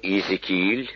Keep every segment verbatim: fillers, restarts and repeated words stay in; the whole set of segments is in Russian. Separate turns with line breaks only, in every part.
Иезекииль,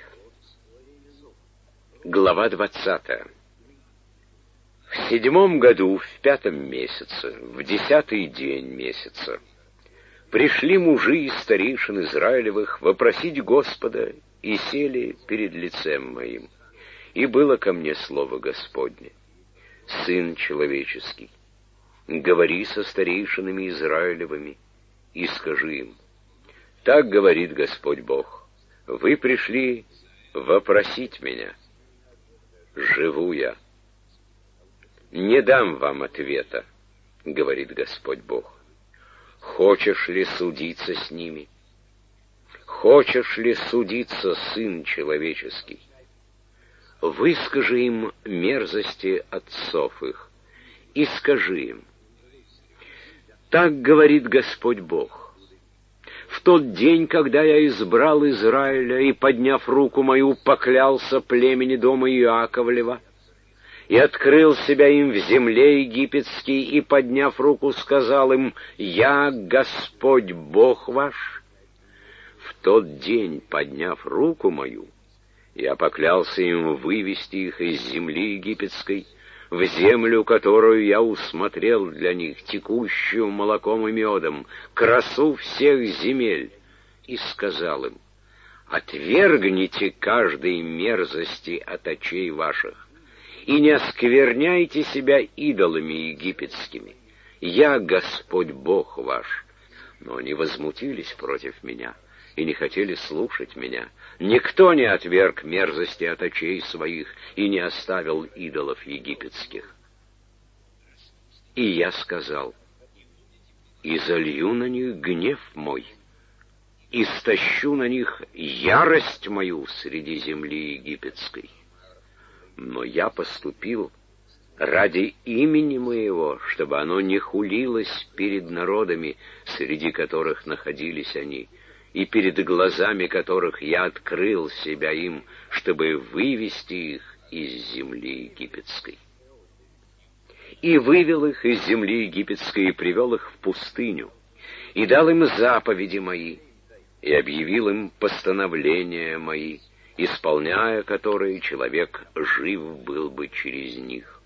глава двадцатая. В седьмом году, в пятом месяце, в десятый день месяца, пришли мужи и старейшин Израилевых вопросить Господа и сели перед лицем моим. И было ко мне слово Господне: Сын человеческий, говори со старейшинами Израилевыми и скажи им: так говорит Господь Бог, вы пришли вопросить меня. Живу я. Не дам вам ответа, говорит Господь Бог. Хочешь ли судиться с ними? Хочешь ли судиться, Сын человеческий? Выскажи им мерзости отцов их и скажи им: так говорит Господь Бог. В тот день, когда я избрал Израиля и, подняв руку мою, поклялся племени дома Иаковлева, и открыл себя им в земле египетской, и, подняв руку, сказал им: «Я Господь Бог ваш». В тот день, подняв руку мою, я поклялся им вывести их из земли египетской, в землю, которую я усмотрел для них, текущую молоком и медом, красу всех земель, и сказал им: отвергните каждой мерзости от очей ваших, и не оскверняйте себя идолами египетскими. Я Господь Бог ваш. Но они возмутились против меня и не хотели слушать меня. Никто не отверг мерзости от очей своих и не оставил идолов египетских. И я сказал: и залью на них гнев мой, и стащу на них ярость мою среди земли египетской. Но я поступил ради имени моего, чтобы оно не хулилось перед народами, среди которых находились они, и перед глазами которых я открыл себя им, чтобы вывести их из земли египетской. И вывел их из земли египетской, и привел их в пустыню, и дал им заповеди мои, и объявил им постановления мои, исполняя которые человек жив был бы через них.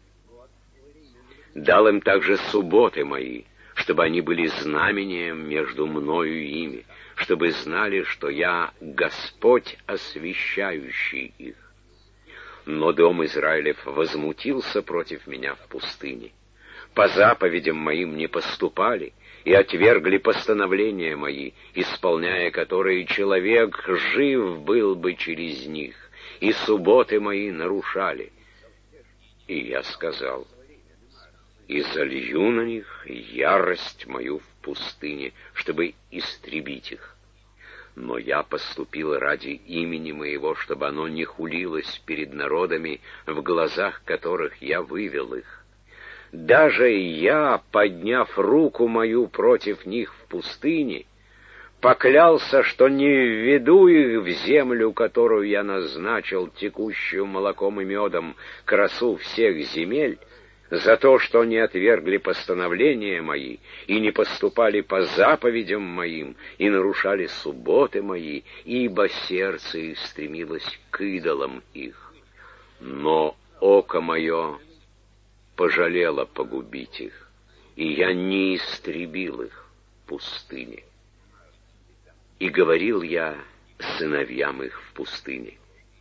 Дал им также субботы мои, чтобы они были знамением между мною и ими, чтобы знали, что я Господь, освящающий их. Но дом Израилев возмутился против меня в пустыне. По заповедям моим не поступали и отвергли постановления мои, исполняя которые человек жив был бы через них, и субботы мои нарушали. И я сказал: и залью на них ярость мою в пустыне, чтобы истребить их. Но я поступил ради имени моего, чтобы оно не хулилось перед народами, в глазах которых я вывел их. Даже я, подняв руку мою против них в пустыне, поклялся, что не введу их в землю, которую я назначил, текущую молоком и медом, красу всех земель, за то, что не отвергли постановления мои, и не поступали по заповедям моим, и нарушали субботы мои, ибо сердце их стремилось к идолам их. Но око мое пожалело погубить их, и я не истребил их в пустыне. И говорил я сыновьям их в пустыне: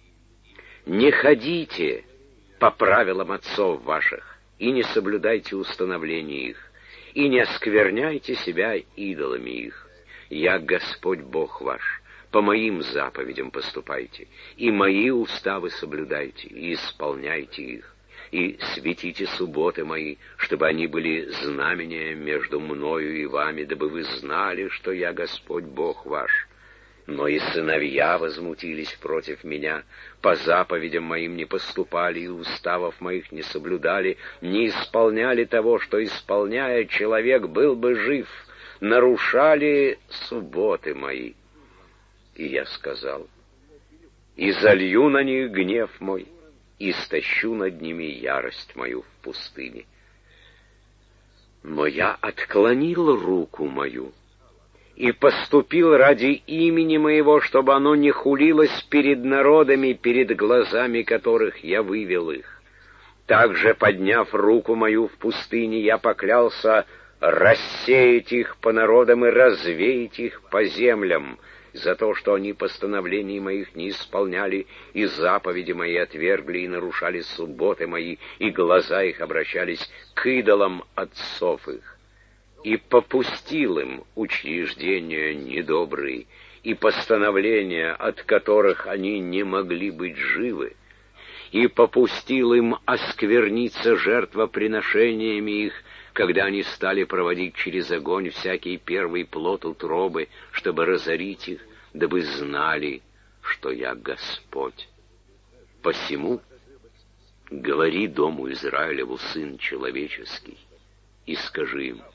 не ходите по правилам отцов ваших, и не соблюдайте установления их, и не оскверняйте себя идолами их. Я Господь Бог ваш. По моим заповедям поступайте, и мои уставы соблюдайте, и исполняйте их, и светите субботы мои, чтобы они были знамением между мною и вами, дабы вы знали, что я Господь Бог ваш. Но и сыновья возмутились против меня, по заповедям моим не поступали, и уставов моих не соблюдали, не исполняли того, что, исполняя, человек был бы жив, нарушали субботы мои. И я сказал: и залью на них гнев мой, и стащу над ними ярость мою в пустыне. Но я отклонил руку мою и поступил ради имени моего, чтобы оно не хулилось перед народами, перед глазами которых я вывел их. Также, подняв руку мою в пустыне, я поклялся рассеять их по народам и развеять их по землям, за то, что они постановлений моих не исполняли, и заповеди мои отвергли, и нарушали субботы мои, и глаза их обращались к идолам отцов их. И попустил им учреждения недобрые, и постановления, от которых они не могли быть живы, и попустил им оскверниться жертвоприношениями их, когда они стали проводить через огонь всякий первый плод утробы, чтобы разорить их, дабы знали, что я Господь. Посему говори дому Израилеву, сын человеческий, и скажи им: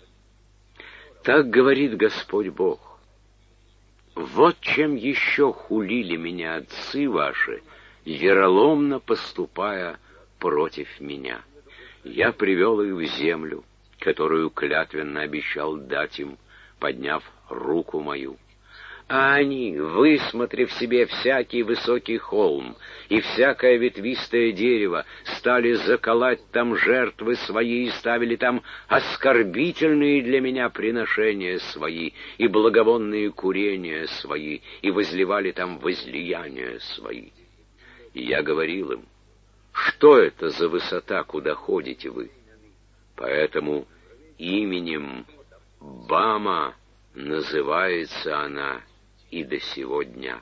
так говорит Господь Бог, вот чем еще хулили меня отцы ваши, вероломно поступая против меня. Я привел их в землю, которую клятвенно обещал дать им, подняв руку мою. А они, высмотрев себе всякий высокий холм и всякое ветвистое дерево, стали заколоть там жертвы свои и ставили там оскорбительные для меня приношения свои и благовонные курения свои, и возливали там возлияния свои. И я говорил им: что это за высота, куда ходите вы? Поэтому именем Бама называется она и до сего дня.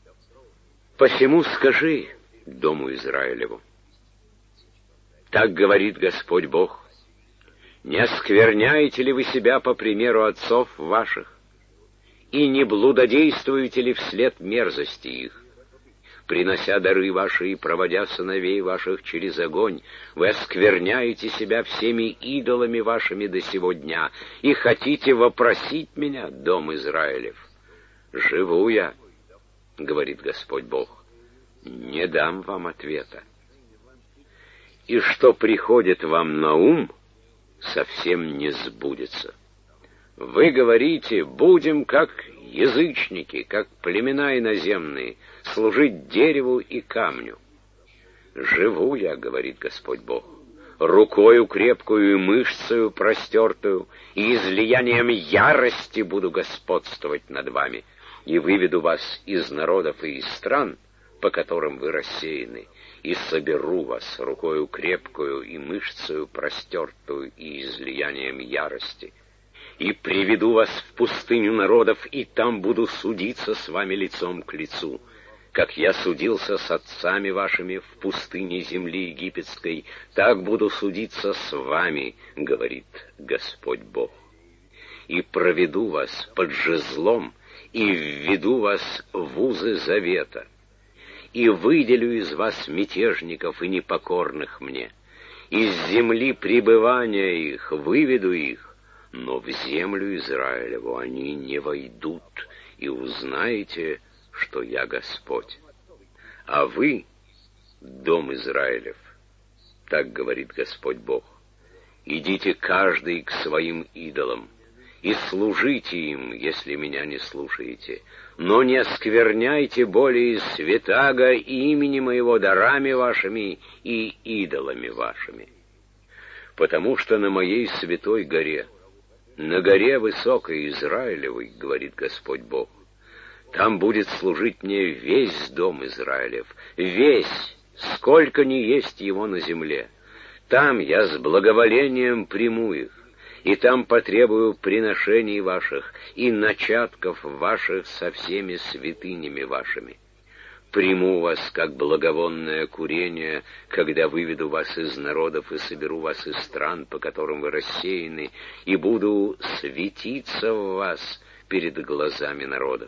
Посему скажи дому Израилеву: так говорит Господь Бог, не оскверняете ли вы себя по примеру отцов ваших, и не блудодействуете ли вслед мерзости их? Принося дары ваши и проводя сыновей ваших через огонь, вы оскверняете себя всеми идолами вашими до сего дня, и хотите вопросить меня, дом Израилев. Живу я, говорит Господь Бог, не дам вам ответа. И что приходит вам на ум, совсем не сбудется. Вы говорите: будем как язычники, как племена иноземные, служить дереву и камню. Живу я, говорит Господь Бог, рукою крепкую и мышцею простертую, и излиянием ярости буду господствовать над вами, и выведу вас из народов и из стран, по которым вы рассеяны, и соберу вас рукою крепкую и мышцею простертую и излиянием ярости, и приведу вас в пустыню народов, и там буду судиться с вами лицом к лицу, как я судился с отцами вашими в пустыне земли египетской, так буду судиться с вами, говорит Господь Бог. И проведу вас под жезлом, и введу вас в узы завета, и выделю из вас мятежников и непокорных мне, из земли пребывания их выведу их, но в землю Израилеву они не войдут, и узнаете, что я Господь. А вы, дом Израилев, так говорит Господь Бог, идите каждый к своим идолам, и служите им, если меня не слушаете, но не оскверняйте более святаго имени моего дарами вашими и идолами вашими. Потому что на моей святой горе, на горе высокой Израилевой, говорит Господь Бог, там будет служить мне весь дом Израилев, весь, сколько ни есть его на земле. Там я с благоволением приму их, и там потребую приношений ваших и начатков ваших со всеми святынями вашими. Приму вас, как благовонное курение, когда выведу вас из народов и соберу вас из стран, по которым вы рассеяны, и буду светиться в вас перед глазами народов.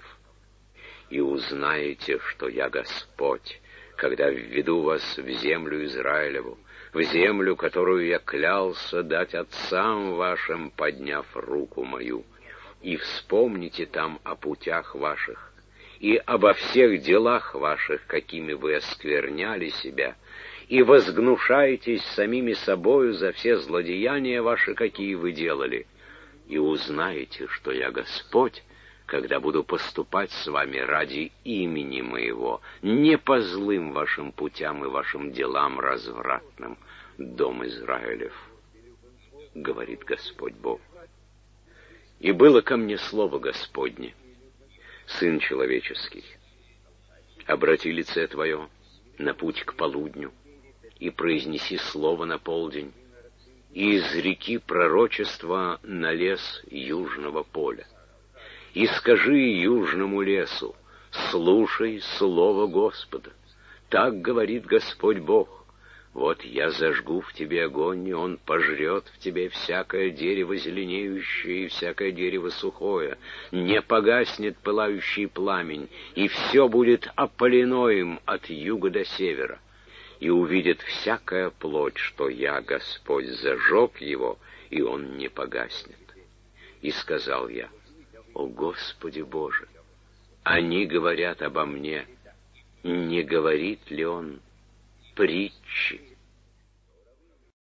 И узнаете, что я Господь, когда введу вас в землю Израилеву, в землю, которую я клялся дать отцам вашим, подняв руку мою, и вспомните там о путях ваших, и обо всех делах ваших, какими вы оскверняли себя, и возгнушаетесь самими собою за все злодеяния ваши, какие вы делали, и узнаете, что я Господь, когда буду поступать с вами ради имени моего, не по злым вашим путям и вашим делам развратным, дом Израилев, говорит Господь Бог. И было ко мне слово Господне: Сын человеческий, обрати лице твое на путь к полудню, и произнеси слово на полдень, и изреки пророчество на лес южного поля. И скажи южному лесу: слушай слово Господа. Так говорит Господь Бог: вот я зажгу в тебе огонь, и он пожрет в тебе всякое дерево зеленеющее и всякое дерево сухое. Не погаснет пылающий пламень, и все будет опалено им от юга до севера. И увидит всякая плоть, что я, Господь, зажег его, и он не погаснет. И сказал я: о Господи Боже, они говорят обо мне, не говорит ли он притчи?